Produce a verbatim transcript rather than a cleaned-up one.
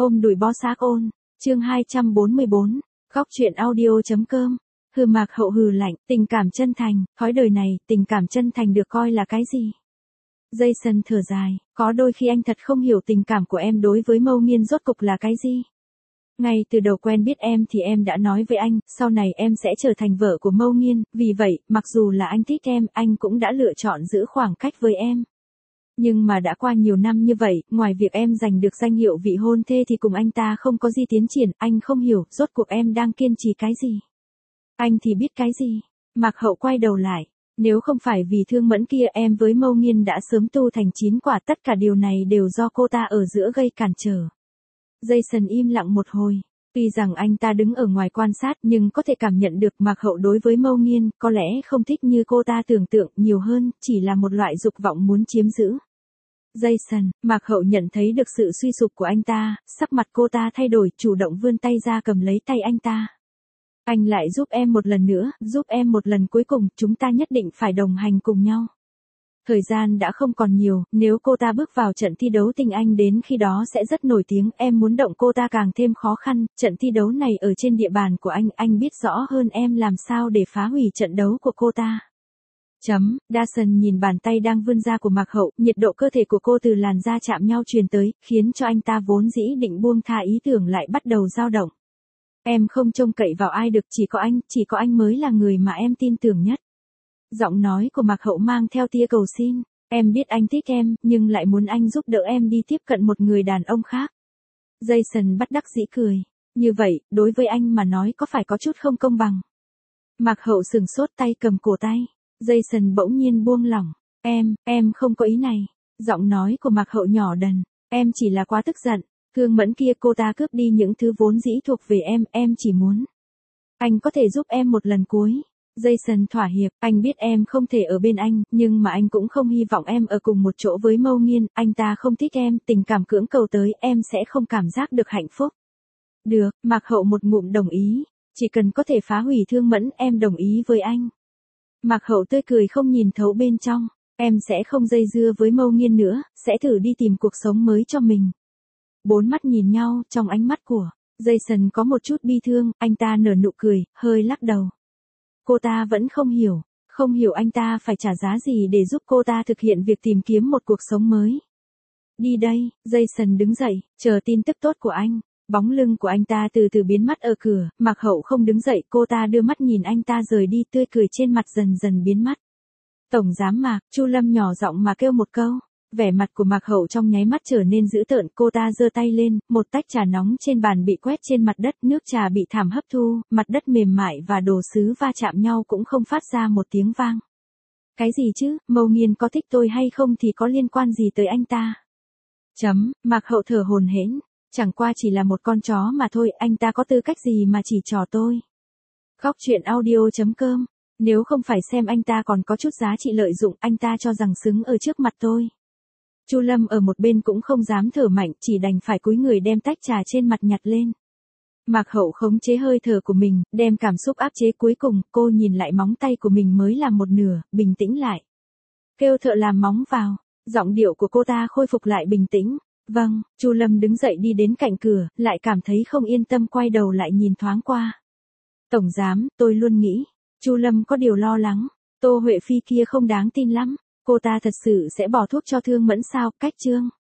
Ôm đùi bó xác ôn, chương hai trăm bốn mươi bốn, góc truyện audio.com. Hừ Mạc Hậu hừ lạnh, tình cảm chân thành, thói đời này, tình cảm chân thành được coi là cái gì? Jason thở dài, có đôi khi anh thật không hiểu tình cảm của em đối với Mâu Nghiên rốt cục là cái gì. Ngay từ đầu quen biết em thì em đã nói với anh, sau này em sẽ trở thành vợ của Mâu Nghiên, vì vậy, mặc dù là anh thích em, anh cũng đã lựa chọn giữ khoảng cách với em. Nhưng mà đã qua nhiều năm như vậy, ngoài việc em giành được danh hiệu vị hôn thê thì cùng anh ta không có gì tiến triển, anh không hiểu, rốt cuộc em đang kiên trì cái gì. Anh thì biết cái gì. Mạc Hậu quay đầu lại, nếu không phải vì Thương Mẫn kia em với Mâu Nghiên đã sớm tu thành chín quả, tất cả điều này đều do cô ta ở giữa gây cản trở. Jason im lặng một hồi. Tuy rằng anh ta đứng ở ngoài quan sát nhưng có thể cảm nhận được Mạc Hậu đối với Mâu Nghiên có lẽ không thích như cô ta tưởng tượng, nhiều hơn, chỉ là một loại dục vọng muốn chiếm giữ. Jason, Mạc Hậu nhận thấy được sự suy sụp của anh ta, sắc mặt cô ta thay đổi, chủ động vươn tay ra cầm lấy tay anh ta. Anh lại giúp em một lần nữa, giúp em một lần cuối cùng, chúng ta nhất định phải đồng hành cùng nhau. Thời gian đã không còn nhiều, nếu cô ta bước vào trận thi đấu tình anh đến khi đó sẽ rất nổi tiếng, em muốn động cô ta càng thêm khó khăn, trận thi đấu này ở trên địa bàn của anh, anh biết rõ hơn em làm sao để phá hủy trận đấu của cô ta. Chấm, Dawson nhìn bàn tay đang vươn ra của Mạc Hậu, nhiệt độ cơ thể của cô từ làn da chạm nhau truyền tới, khiến cho anh ta vốn dĩ định buông tha ý tưởng lại bắt đầu dao động. Em không trông cậy vào ai được, chỉ có anh, chỉ có anh mới là người mà em tin tưởng nhất. Giọng nói của Mạc Hậu mang theo tia cầu xin, em biết anh thích em, nhưng lại muốn anh giúp đỡ em đi tiếp cận một người đàn ông khác. Jason bất đắc dĩ cười, như vậy, đối với anh mà nói có phải có chút không công bằng. Mạc Hậu sừng sốt, tay cầm cổ tay. Jason bỗng nhiên buông lỏng, em, em không có ý này. Giọng nói của Mạc Hậu nhỏ dần, em chỉ là quá tức giận. Thương Mẫn kia cô ta cướp đi những thứ vốn dĩ thuộc về em, em chỉ muốn. Anh có thể giúp em một lần cuối. Jason thỏa hiệp, anh biết em không thể ở bên anh, nhưng mà anh cũng không hy vọng em ở cùng một chỗ với Mâu Nghiên, anh ta không thích em, tình cảm cưỡng cầu tới, em sẽ không cảm giác được hạnh phúc. Được, Mạc Hậu một ngụm đồng ý, chỉ cần có thể phá hủy Thương Mẫn, em đồng ý với anh. Mạc Hậu tươi cười không nhìn thấu bên trong, em sẽ không dây dưa với Mâu Nghiên nữa, sẽ thử đi tìm cuộc sống mới cho mình. Bốn mắt nhìn nhau, trong ánh mắt của Jason có một chút bi thương, anh ta nở nụ cười, hơi lắc đầu. Cô ta vẫn không hiểu, không hiểu anh ta phải trả giá gì để giúp cô ta thực hiện việc tìm kiếm một cuộc sống mới. Đi đây, Jason đứng dậy, chờ tin tức tốt của anh. Bóng lưng của anh ta từ từ biến mất ở cửa, Mạc Hậu không đứng dậy, cô ta đưa mắt nhìn anh ta rời đi, tươi cười trên mặt dần dần biến mất. Tổng giám Mạc, Chu Lâm nhỏ giọng mà kêu một câu. Vẻ mặt của Mạc Hậu trong nháy mắt trở nên dữ tợn, cô ta giơ tay lên, một tách trà nóng trên bàn bị quét trên mặt đất, nước trà bị thảm hấp thu, mặt đất mềm mại và đồ sứ va chạm nhau cũng không phát ra một tiếng vang. Cái gì chứ, Mâu Nghiên có thích tôi hay không thì có liên quan gì tới anh ta? Chấm, Mạc Hậu thở hổn hển, chẳng qua chỉ là một con chó mà thôi, anh ta có tư cách gì mà chỉ trỏ tôi? Góc truyện audio.com. Nếu không phải xem anh ta còn có chút giá trị lợi dụng, anh ta cho rằng xứng ở trước mặt tôi. Chu Lâm ở một bên cũng không dám thở mạnh, chỉ đành phải cúi người đem tách trà trên mặt nhặt lên. Mạc Hậu khống chế hơi thở của mình, đem cảm xúc áp chế, cuối cùng, cô nhìn lại móng tay của mình mới làm một nửa, bình tĩnh lại. Kêu thợ làm móng vào, giọng điệu của cô ta khôi phục lại bình tĩnh. Vâng, Chu Lâm đứng dậy đi đến cạnh cửa, lại cảm thấy không yên tâm, quay đầu lại nhìn thoáng qua. Tổng giám, tôi luôn nghĩ, Chu Lâm có điều lo lắng, Tô Huệ Phi kia không đáng tin lắm. Cô ta thật sự sẽ bỏ thuốc cho Thương Mẫn sao? Cách chương